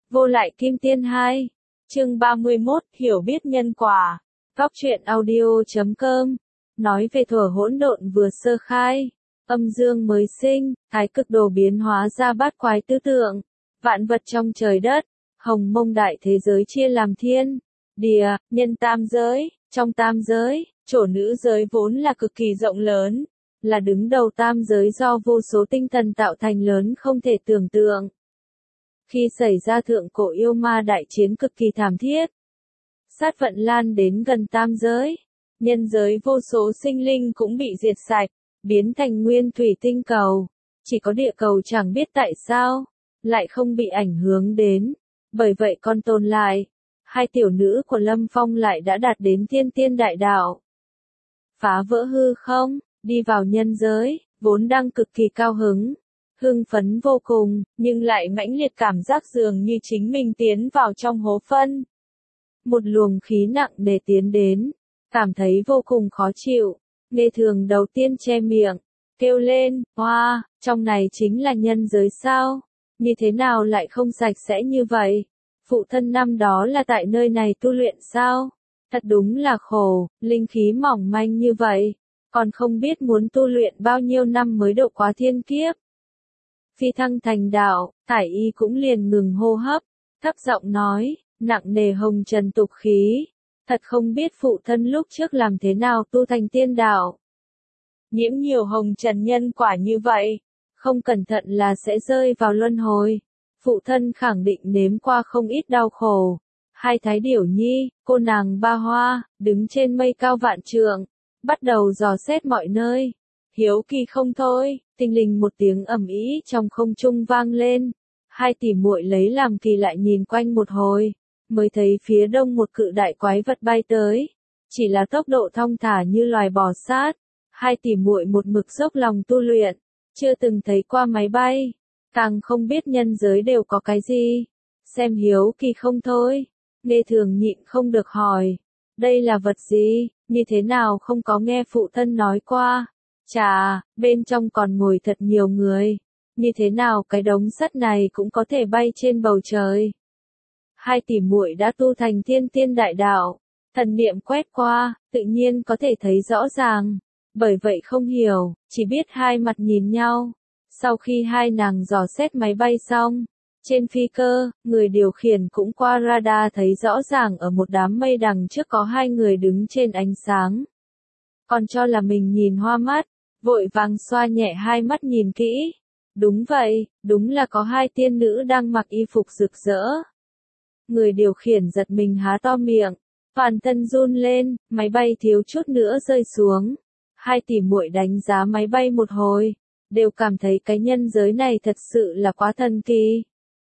Vô lại kim tiên 2. Chương 31, hiểu biết nhân quả. Góc truyện audio.com. Nói về thuở hỗn độn vừa sơ khai, âm dương mới sinh, thái cực đồ biến hóa ra bát quái tứ tượng, vạn vật trong trời đất, hồng mông đại thế giới chia làm thiên, địa, nhân tam giới. Trong tam giới, chỗ nữ giới vốn là cực kỳ rộng lớn, là đứng đầu tam giới do vô số tinh thần tạo thành lớn không thể tưởng tượng. Khi xảy ra thượng cổ yêu ma đại chiến cực kỳ thảm thiết, sát vận lan đến gần tam giới, nhân giới vô số sinh linh cũng bị diệt sạch, biến thành nguyên thủy tinh cầu. Chỉ có địa cầu chẳng biết tại sao, lại không bị ảnh hưởng đến, bởi vậy còn tồn lại. Hai tiểu nữ của Lâm Phong lại đã đạt đến thiên tiên đại đạo. Phá vỡ hư không, đi vào nhân giới, vốn đang cực kỳ cao hứng, hưng phấn vô cùng, nhưng lại mãnh liệt cảm giác dường như chính mình tiến vào trong hố phân. Một luồng khí nặng nề tiến đến, cảm thấy vô cùng khó chịu, Nghe Thường đầu tiên che miệng, kêu lên, hoa, trong này chính là nhân giới sao? Như thế nào lại không sạch sẽ như vậy? Phụ thân năm đó là tại nơi này tu luyện sao? Thật đúng là khổ, linh khí mỏng manh như vậy, còn không biết muốn tu luyện bao nhiêu năm mới độ qua thiên kiếp. Phi thăng thành đạo, Thải Y cũng liền ngừng hô hấp, thấp giọng nói, nặng nề hồng trần tục khí, thật không biết phụ thân lúc trước làm thế nào tu thành tiên đạo. Nhiễm nhiều hồng trần nhân quả như vậy, không cẩn thận là sẽ rơi vào luân hồi. Phụ thân khẳng định nếm qua không ít đau khổ. Hai thái điểu nhi, cô nàng Ba Hoa, đứng trên mây cao vạn trượng, bắt đầu dò xét mọi nơi. Hiếu kỳ không thôi, tinh linh một tiếng ầm ĩ trong không trung vang lên. Hai tỷ muội lấy làm kỳ lại nhìn quanh một hồi, mới thấy phía đông một cự đại quái vật bay tới. Chỉ là tốc độ thong thả như loài bò sát. Hai tỷ muội một mực dốc lòng tu luyện, chưa từng thấy qua máy bay, càng không biết nhân giới đều có cái gì. Xem hiếu kỳ không thôi, Nghe Thường nhịn không được hỏi, đây là vật gì, như thế nào không có nghe phụ thân nói qua. Chà, bên trong còn ngồi thật nhiều người, như thế nào cái đống sắt này cũng có thể bay trên bầu trời. Hai tỷ muội đã tu thành thiên tiên đại đạo, thần niệm quét qua, tự nhiên có thể thấy rõ ràng. Bởi vậy không hiểu, chỉ biết hai mặt nhìn nhau. Sau khi hai nàng dò xét máy bay xong, trên phi cơ, người điều khiển cũng qua radar thấy rõ ràng ở một đám mây đằng trước có hai người đứng trên ánh sáng. Còn cho là mình nhìn hoa mắt, vội vàng xoa nhẹ hai mắt nhìn kỹ. Đúng vậy, đúng là có hai tiên nữ đang mặc y phục rực rỡ. Người điều khiển giật mình há to miệng, toàn thân run lên, máy bay thiếu chút nữa rơi xuống. Hai tỷ muội đánh giá máy bay một hồi, đều cảm thấy cái nhân giới này thật sự là quá thần kỳ.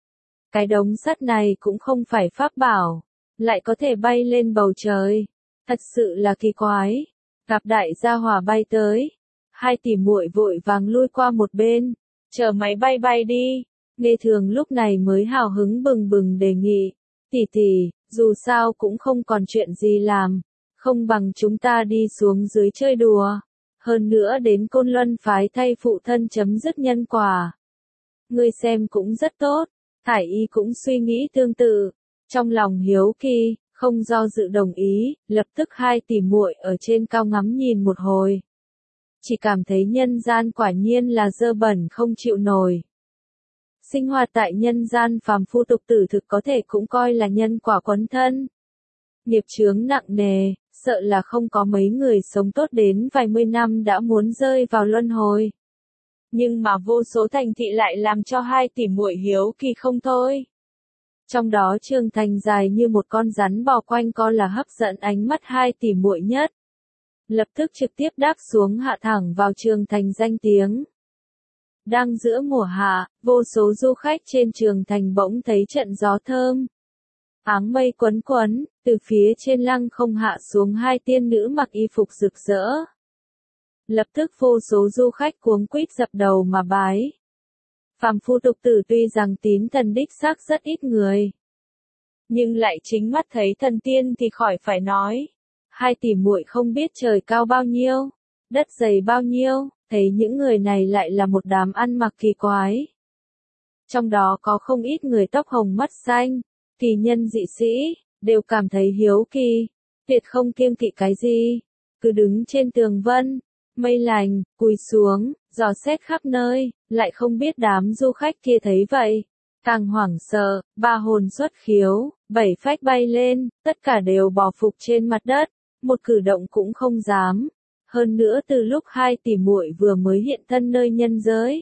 Cái đống sắt này cũng không phải pháp bảo, lại có thể bay lên bầu trời, thật sự là kỳ quái. Gặp đại gia hỏa bay tới, hai tỷ muội vội vàng lui qua một bên, chờ máy bay bay đi. Nghe Thường lúc này mới hào hứng bừng bừng đề nghị, tỷ tỷ, dù sao cũng không còn chuyện gì làm. Không bằng chúng ta đi xuống dưới chơi đùa. Hơn nữa đến Côn Luân phái thay phụ thân chấm dứt nhân quả. Ngươi xem cũng rất tốt. Thải Y cũng suy nghĩ tương tự. Trong lòng hiếu kỳ, không do dự đồng ý, lập tức hai tỷ muội ở trên cao ngắm nhìn một hồi. Chỉ cảm thấy nhân gian quả nhiên là dơ bẩn không chịu nổi. Sinh hoạt tại nhân gian phàm phu tục tử thực có thể cũng coi là nhân quả quấn thân. Nghiệp chướng nặng nề, sợ là không có mấy người sống tốt đến vài mươi năm đã muốn rơi vào luân hồi. Nhưng mà vô số thành thị lại làm cho hai tỷ muội hiếu kỳ không thôi. Trong đó Trường Thành dài như một con rắn bò quanh co là hấp dẫn ánh mắt hai tỷ muội nhất. Lập tức trực tiếp đáp xuống hạ thẳng vào Trường Thành danh tiếng. Đang giữa mùa hạ, vô số du khách trên Trường Thành bỗng thấy trận gió thơm. Áng mây quấn quấn, từ phía trên lăng không hạ xuống hai tiên nữ mặc y phục rực rỡ. Lập tức vô số du khách cuống quýt dập đầu mà bái. Phàm phu tục tử tuy rằng tín thần đích xác rất ít người, nhưng lại chính mắt thấy thần tiên thì khỏi phải nói. Hai tỷ muội không biết trời cao bao nhiêu, đất dày bao nhiêu, thấy những người này lại là một đám ăn mặc kỳ quái. Trong đó có không ít người tóc hồng mắt xanh, kỳ nhân dị sĩ, đều cảm thấy hiếu kỳ, tuyệt không kiêng kỵ cái gì, cứ đứng trên tường vân, mây lành, cúi xuống, dò xét khắp nơi, lại không biết đám du khách kia thấy vậy. Càng hoảng sợ, ba hồn xuất khiếu, bảy phách bay lên, tất cả đều bò phục trên mặt đất, một cử động cũng không dám. Hơn nữa từ lúc hai tỷ muội vừa mới hiện thân nơi nhân giới,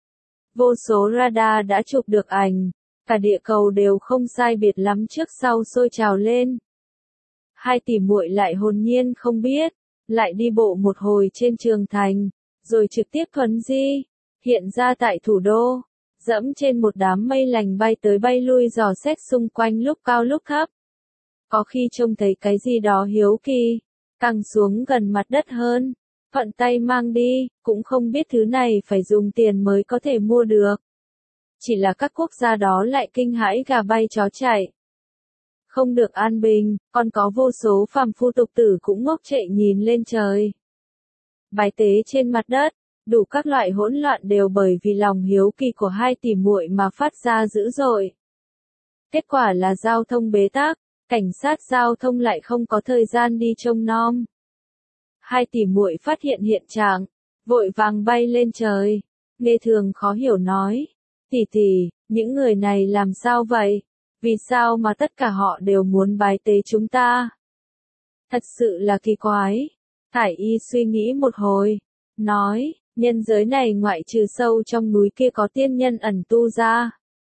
vô số radar đã chụp được ảnh, cả địa cầu đều không sai biệt lắm trước sau sôi trào lên. Hai tỷ muội lại hồn nhiên không biết, lại đi bộ một hồi trên trường thành, rồi trực tiếp thuấn di, hiện ra tại thủ đô, dẫm trên một đám mây lành bay tới bay lui dò xét xung quanh lúc cao lúc thấp. Có khi trông thấy cái gì đó hiếu kỳ, càng xuống gần mặt đất hơn, thuận tay mang đi, cũng không biết thứ này phải dùng tiền mới có thể mua được. Chỉ là các quốc gia đó lại kinh hãi gà bay chó chạy. Không được an bình, còn có vô số phàm phu tục tử cũng ngốc trệ nhìn lên trời. Bái tế trên mặt đất, đủ các loại hỗn loạn đều bởi vì lòng hiếu kỳ của hai tỷ muội mà phát ra dữ dội. Kết quả là giao thông bế tắc, cảnh sát giao thông lại không có thời gian đi trông nom. Hai tỷ muội phát hiện hiện trạng, vội vàng bay lên trời. Nghe Thường khó hiểu nói, tỷ tỷ, những người này làm sao vậy? Vì sao mà tất cả họ đều muốn bái tế chúng ta? Thật sự là kỳ quái. Thải Y suy nghĩ một hồi, nói, nhân giới này ngoại trừ sâu trong núi kia có tiên nhân ẩn tu ra.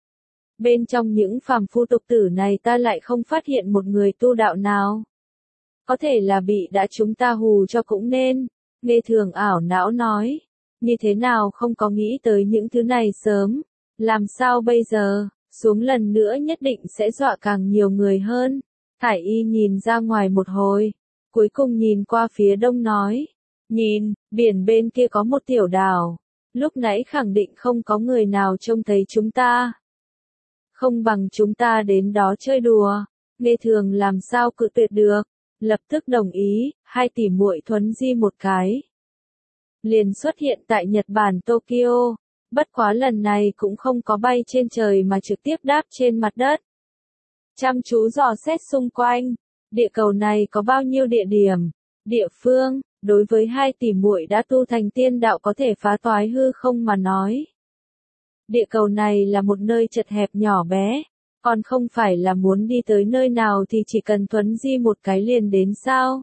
Bên trong những phàm phu tục tử này ta lại không phát hiện một người tu đạo nào. Có thể là bị đã chúng ta hù cho cũng nên. Nghe Thường ảo não nói, như thế nào không có nghĩ tới những thứ này sớm, làm sao bây giờ, xuống lần nữa nhất định sẽ dọa càng nhiều người hơn. Thải Y nhìn ra ngoài một hồi, cuối cùng nhìn qua phía đông nói, nhìn, biển bên kia có một tiểu đảo, lúc nãy khẳng định không có người nào trông thấy chúng ta. Không bằng chúng ta đến đó chơi đùa. Nghe Thường làm sao cự tuyệt được, lập tức đồng ý, hai tỷ muội thuấn di một cái. Liền xuất hiện tại Nhật Bản Tokyo, bất quá lần này cũng không có bay trên trời mà trực tiếp đáp trên mặt đất. Chăm chú dò xét xung quanh, địa cầu này có bao nhiêu địa điểm, địa phương, đối với hai tỷ muội đã tu thành tiên đạo có thể phá toái hư không mà nói. Địa cầu này là một nơi chật hẹp nhỏ bé, còn không phải là muốn đi tới nơi nào thì chỉ cần thuấn di một cái liền đến sao.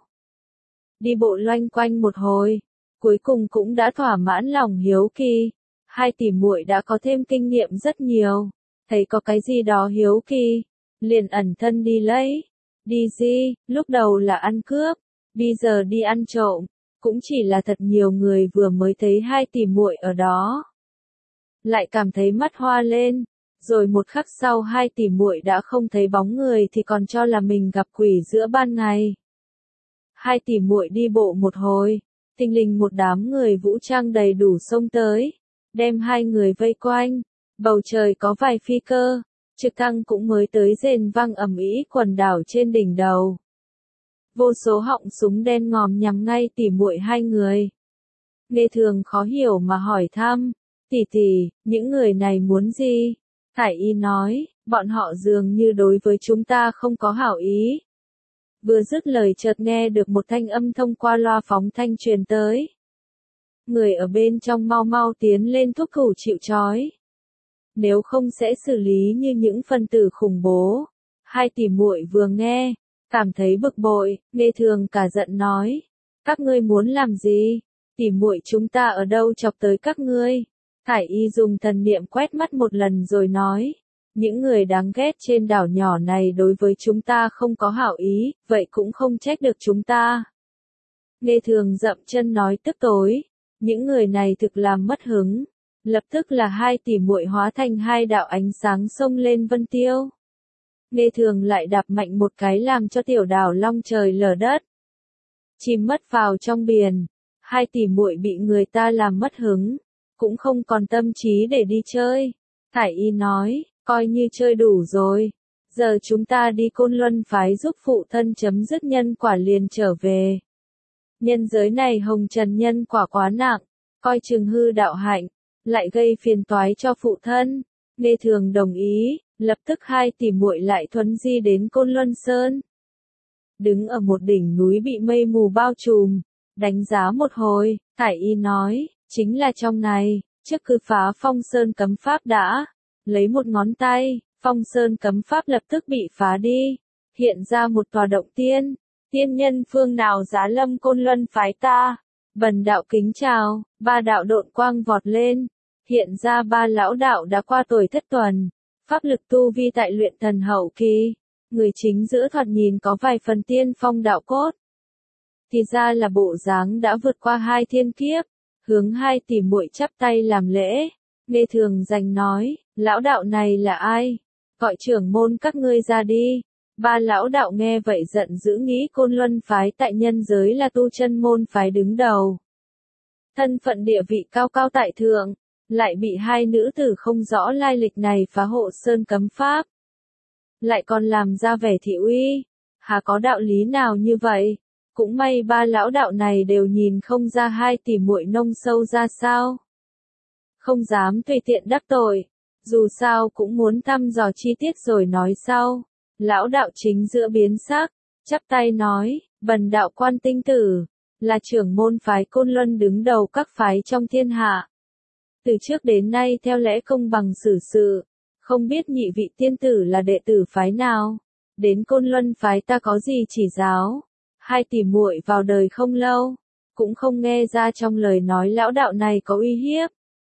Đi bộ loanh quanh một hồi, cuối cùng cũng đã thỏa mãn lòng hiếu kỳ. Hai tỷ muội đã có thêm kinh nghiệm rất nhiều, thấy có cái gì đó hiếu kỳ, liền ẩn thân đi lấy. Đi gì, lúc đầu là ăn cướp, bây giờ đi ăn trộm, cũng chỉ là thật nhiều người vừa mới thấy hai tỷ muội ở đó. Lại cảm thấy mắt hoa lên, rồi một khắc sau hai tỷ muội đã không thấy bóng người thì còn cho là mình gặp quỷ giữa ban ngày. Hai tỷ muội đi bộ một hồi, thình lình một đám người vũ trang đầy đủ xông tới, đem hai người vây quanh, bầu trời có vài phi cơ, trực thăng cũng mới tới rền vang ầm ĩ quần đảo trên đỉnh đầu. Vô số họng súng đen ngòm nhắm ngay tỷ muội hai người. Nghe Thường khó hiểu mà hỏi thăm, tỷ tỷ, những người này muốn gì? Thải Y nói, bọn họ dường như đối với chúng ta không có hảo ý. Vừa dứt lời chợt nghe được một thanh âm thông qua loa phóng thanh truyền tới. Người ở bên trong mau mau tiến lên thúc thủ chịu trói. Nếu không sẽ xử lý như những phân tử khủng bố. Hai tỷ muội vừa nghe, cảm thấy bực bội, Nghe Thường cả giận nói, các ngươi muốn làm gì? Tỷ muội chúng ta ở đâu chọc tới các ngươi? Thải Y dùng thần niệm quét mắt một lần rồi nói, những người đáng ghét trên đảo nhỏ này đối với chúng ta không có hảo ý, vậy cũng không trách được chúng ta. Nghe Thường dậm chân nói tức tối, những người này thực làm mất hứng. Lập tức là hai tỷ muội hóa thành hai đạo ánh sáng xông lên vân tiêu. Nghe Thường lại đạp mạnh một cái làm cho tiểu đảo long trời lở đất. Chìm mất vào trong biển, hai tỷ muội bị người ta làm mất hứng, cũng không còn tâm trí để đi chơi. Thải Y nói, coi như chơi đủ rồi, giờ chúng ta đi Côn Luân phái giúp phụ thân chấm dứt nhân quả liền trở về. Nhân giới này hồng trần nhân quả quá nặng, coi chừng hư đạo hạnh, lại gây phiền toái cho phụ thân. Nghe Thường đồng ý, lập tức hai tỷ muội lại thuấn di đến Côn Luân Sơn. Đứng ở một đỉnh núi bị mây mù bao trùm, đánh giá một hồi, Thải Y nói, chính là trong này, trước cứ phá Phong Sơn cấm pháp đã. Lấy một ngón tay, Phong Sơn cấm pháp lập tức bị phá đi, hiện ra một tòa động tiên. Tiên nhân phương nào giá lâm Côn Luân phái ta? Bần đạo kính chào, ba đạo độn quang vọt lên, hiện ra ba lão đạo đã qua tuổi thất tuần, pháp lực tu vi tại luyện thần hậu kỳ, người chính giữa thoạt nhìn có vài phần tiên phong đạo cốt. Thì ra là bộ dáng đã vượt qua hai thiên kiếp, hướng hai tỷ muội chắp tay làm lễ. Nghe Thường giành nói, lão đạo này là ai? Gọi trưởng môn các ngươi ra đi. Ba lão đạo nghe vậy giận dữ, nghĩ Côn Luân phái tại nhân giới là tu chân môn phái đứng đầu. Thân phận địa vị cao cao tại thượng, lại bị hai nữ tử không rõ lai lịch này phá hộ sơn cấm pháp. Lại còn làm ra vẻ thị uy, hà có đạo lý nào như vậy? Cũng may ba lão đạo này đều nhìn không ra hai tỷ muội nông sâu ra sao. Không dám tùy tiện đắc tội, dù sao cũng muốn thăm dò chi tiết rồi nói sau. Lão đạo chính giữa biến sắc, chắp tay nói, bần đạo Quan Tinh Tử, là trưởng môn phái Côn Luân đứng đầu các phái trong thiên hạ. Từ trước đến nay theo lẽ công bằng xử sự, không biết nhị vị tiên tử là đệ tử phái nào, đến Côn Luân phái ta có gì chỉ giáo. Hai tỷ muội vào đời không lâu, cũng không nghe ra trong lời nói lão đạo này có uy hiếp.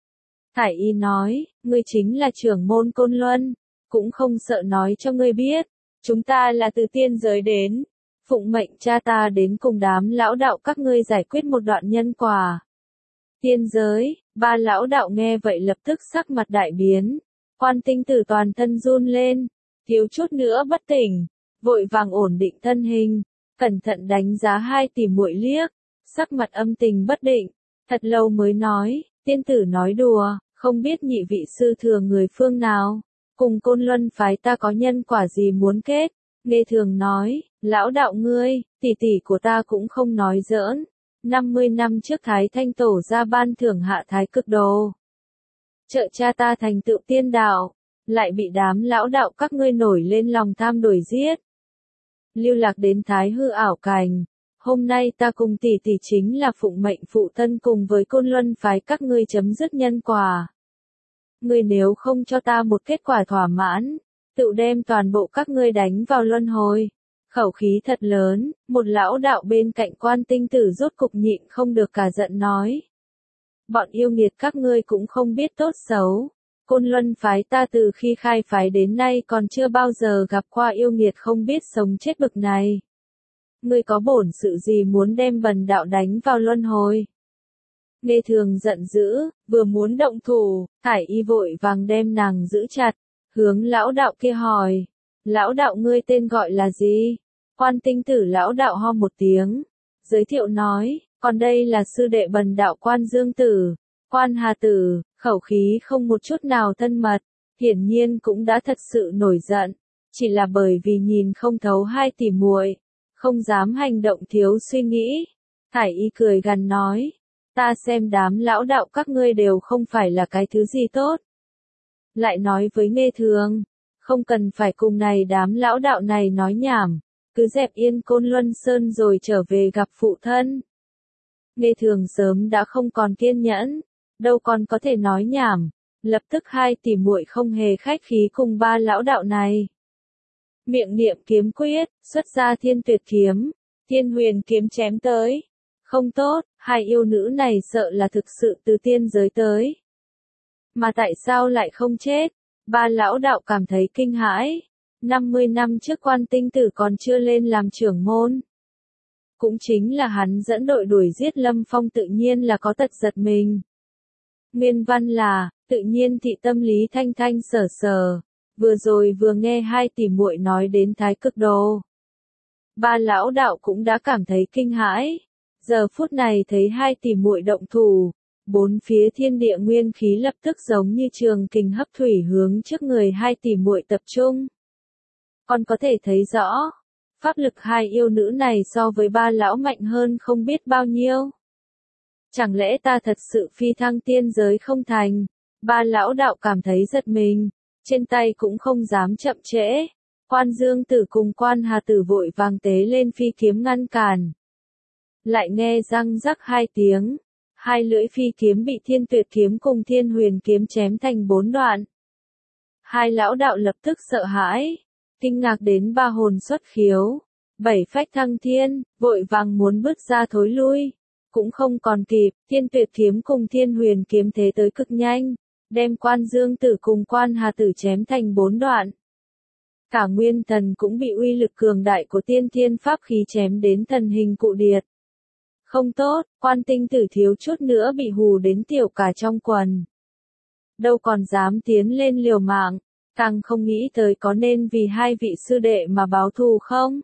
Thải Y nói, ngươi chính là trưởng môn Côn Luân, cũng không sợ nói cho ngươi biết, chúng ta là từ tiên giới đến, phụng mệnh cha ta đến cùng đám lão đạo các ngươi giải quyết một đoạn nhân quả. Tiên giới, ba lão đạo nghe vậy lập tức sắc mặt đại biến, Quan Tinh Tử toàn thân run lên, thiếu chút nữa bất tỉnh, vội vàng ổn định thân hình, cẩn thận đánh giá hai tỷ muội liếc, sắc mặt âm tình bất định, thật lâu mới nói, tiên tử nói đùa, không biết nhị vị sư thừa người phương nào, cùng Côn Luân phái ta có nhân quả gì muốn kết. Nghe Thường nói, lão đạo ngươi, tỷ tỷ của ta cũng không nói giỡn, 50 năm trước Thái Thanh Tổ ra ban thưởng hạ thái cực đồ, trợ cha ta thành tựu tiên đạo, lại bị đám lão đạo các ngươi nổi lên lòng tham đuổi giết. Lưu lạc đến Thái Hư ảo cảnh, hôm nay ta cùng tỷ tỷ chính là phụng mệnh phụ thân cùng với Côn Luân phái các ngươi chấm dứt nhân quả. Ngươi nếu không cho ta một kết quả thỏa mãn, tự đem toàn bộ các ngươi đánh vào luân hồi. Khẩu khí thật lớn, một lão đạo bên cạnh Quan Tinh Tử rốt cục nhịn không được cả giận nói. Bọn yêu nghiệt các ngươi cũng không biết tốt xấu. Côn Luân phái ta từ khi khai phái đến nay còn chưa bao giờ gặp qua yêu nghiệt không biết sống chết bực này. Ngươi có bổn sự gì muốn đem bần đạo đánh vào luân hồi? Nghe Thường giận dữ, vừa muốn động thủ, Thải Y vội vàng đem nàng giữ chặt, hướng lão đạo kia hỏi. Lão đạo ngươi tên gọi là gì? Quan Tinh Tử lão đạo ho một tiếng, giới thiệu nói, còn đây là sư đệ bần đạo Quan Dương Tử, Quan Hà Tử, khẩu khí không một chút nào thân mật, hiển nhiên cũng đã thật sự nổi giận, chỉ là bởi vì nhìn không thấu hai tỷ muội, không dám hành động thiếu suy nghĩ. Thải Y cười gằn nói, ta xem đám lão đạo các ngươi đều không phải là cái thứ gì tốt. Lại nói với Nghe Thường, không cần phải cùng này đám lão đạo này nói nhảm, cứ dẹp yên Côn Luân Sơn rồi trở về gặp phụ thân. Nghe Thường sớm đã không còn kiên nhẫn, đâu còn có thể nói nhảm, lập tức hai tỷ muội không hề khách khí cùng ba lão đạo này. Miệng niệm kiếm quyết, xuất ra Thiên Tuyệt kiếm, Thiên Huyền kiếm chém tới. Không tốt, hai yêu nữ này sợ là thực sự từ tiên giới tới. Mà tại sao lại không chết? Ba lão đạo cảm thấy kinh hãi. 50 năm trước Quan Tinh Tử còn chưa lên làm trưởng môn. Cũng chính là hắn dẫn đội đuổi giết Lâm Phong, tự nhiên là có tật giật mình. Nguyên văn là, tự nhiên thị tâm lý thanh thanh sở sở. Vừa rồi vừa nghe hai tỷ muội nói đến thái cực đồ. Ba lão đạo cũng đã cảm thấy kinh hãi. Giờ phút này thấy hai tỷ muội động thủ, bốn phía thiên địa nguyên khí lập tức giống như trường kình hấp thủy hướng trước người hai tỷ muội tập trung. Còn có thể thấy rõ, pháp lực hai yêu nữ này so với ba lão mạnh hơn không biết bao nhiêu. Chẳng lẽ ta thật sự phi thăng tiên giới không thành? Ba lão đạo cảm thấy giật mình, trên tay cũng không dám chậm trễ. Quan Dương Tử cùng Quan Hà Tử vội vàng tế lên phi kiếm ngăn cản. Lại nghe răng rắc hai tiếng, hai lưỡi phi kiếm bị Thiên Tuyệt kiếm cùng Thiên Huyền kiếm chém thành 4 đoạn. Hai lão đạo lập tức sợ hãi, kinh ngạc đến ba hồn xuất khiếu, bảy phách thăng thiên, vội vàng muốn bước ra thối lui, cũng không còn kịp. Thiên Tuyệt kiếm cùng Thiên Huyền kiếm thế tới cực nhanh, đem Quan Dương Tử cùng Quan Hà Tử chém thành 4 đoạn. Cả Nguyên Thần cũng bị uy lực cường đại của tiên thiên pháp khí chém đến thần hình cụ điệt. Không tốt, Quan Tinh Tử thiếu chút nữa bị hù đến tiểu cả trong quần. Đâu còn dám tiến lên liều mạng, càng không nghĩ tới có nên vì hai vị sư đệ mà báo thù không.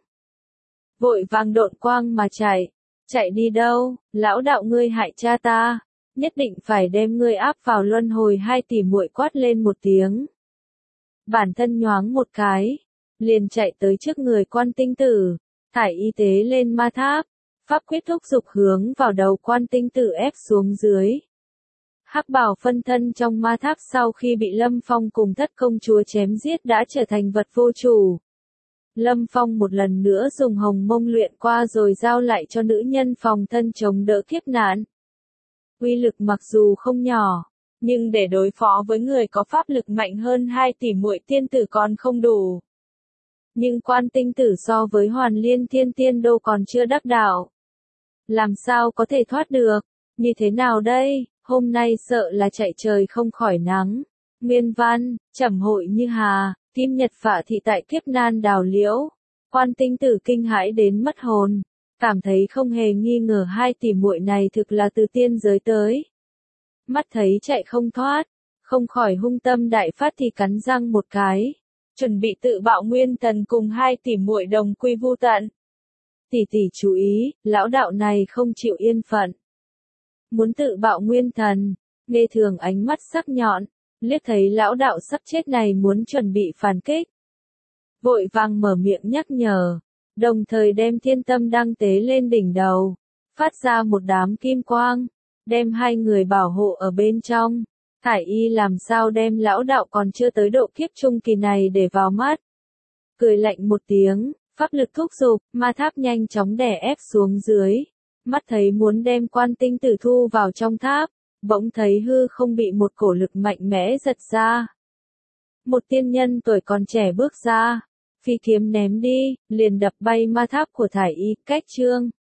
Vội vàng độn quang mà chạy đi đâu, lão đạo ngươi hại cha ta, nhất định phải đem ngươi áp vào luân hồi. Hai tỷ muội quát lên một tiếng. Bản thân nhoáng một cái, liền chạy tới trước người Quan Tinh Tử, thải y tế lên ma tháp, pháp quyết thúc dục hướng vào đầu Quan Tinh Tử ép xuống dưới. Hắc bào phân thân trong ma tháp sau khi bị Lâm Phong cùng Thất công chúa chém giết đã trở thành vật vô chủ. Lâm Phong một lần nữa dùng hồng mông luyện qua rồi giao lại cho nữ nhân phòng thân chống đỡ kiếp nạn. Uy lực mặc dù không nhỏ, nhưng để đối phó với người có pháp lực mạnh hơn hai tỷ muội tiên tử còn không đủ. Nhưng Quan Tinh Tử so với Hoàn Liên Thiên Tiên đâu còn chưa đắc đạo. Làm sao có thể thoát được? Như thế nào đây? Hôm nay sợ là chạy trời không khỏi nắng. Nguyên văn, trầm hội như hà, kim nhật phạ thị tại kiếp nan đào liễu. Quan Tinh Tử kinh hãi đến mất hồn, cảm thấy không hề nghi ngờ hai tỷ muội này thực là từ tiên giới tới. Mắt thấy chạy không thoát, không khỏi hung tâm đại phát thì cắn răng một cái, chuẩn bị tự bạo nguyên thần cùng hai tỷ muội đồng quy vu tận. Tỷ tỷ chú ý, lão đạo này không chịu yên phận. Muốn tự bạo nguyên thần, Nghe Thường ánh mắt sắc nhọn, liếc thấy lão đạo sắp chết này muốn chuẩn bị phản kích. Vội vàng mở miệng nhắc nhở, đồng thời đem thiên tâm đăng tế lên đỉnh đầu, phát ra một đám kim quang, đem hai người bảo hộ ở bên trong. Thải y làm sao đem lão đạo còn chưa tới độ kiếp trung kỳ này để vào mắt. Cười lạnh một tiếng, pháp lực thúc giục, ma tháp nhanh chóng đè ép xuống dưới. Mắt thấy muốn đem Quan Tinh Tử thu vào trong tháp, bỗng thấy hư không bị một cổ lực mạnh mẽ giật ra. Một tiên nhân tuổi còn trẻ bước ra, phi kiếm ném đi, liền đập bay ma tháp của thải y. Cách chương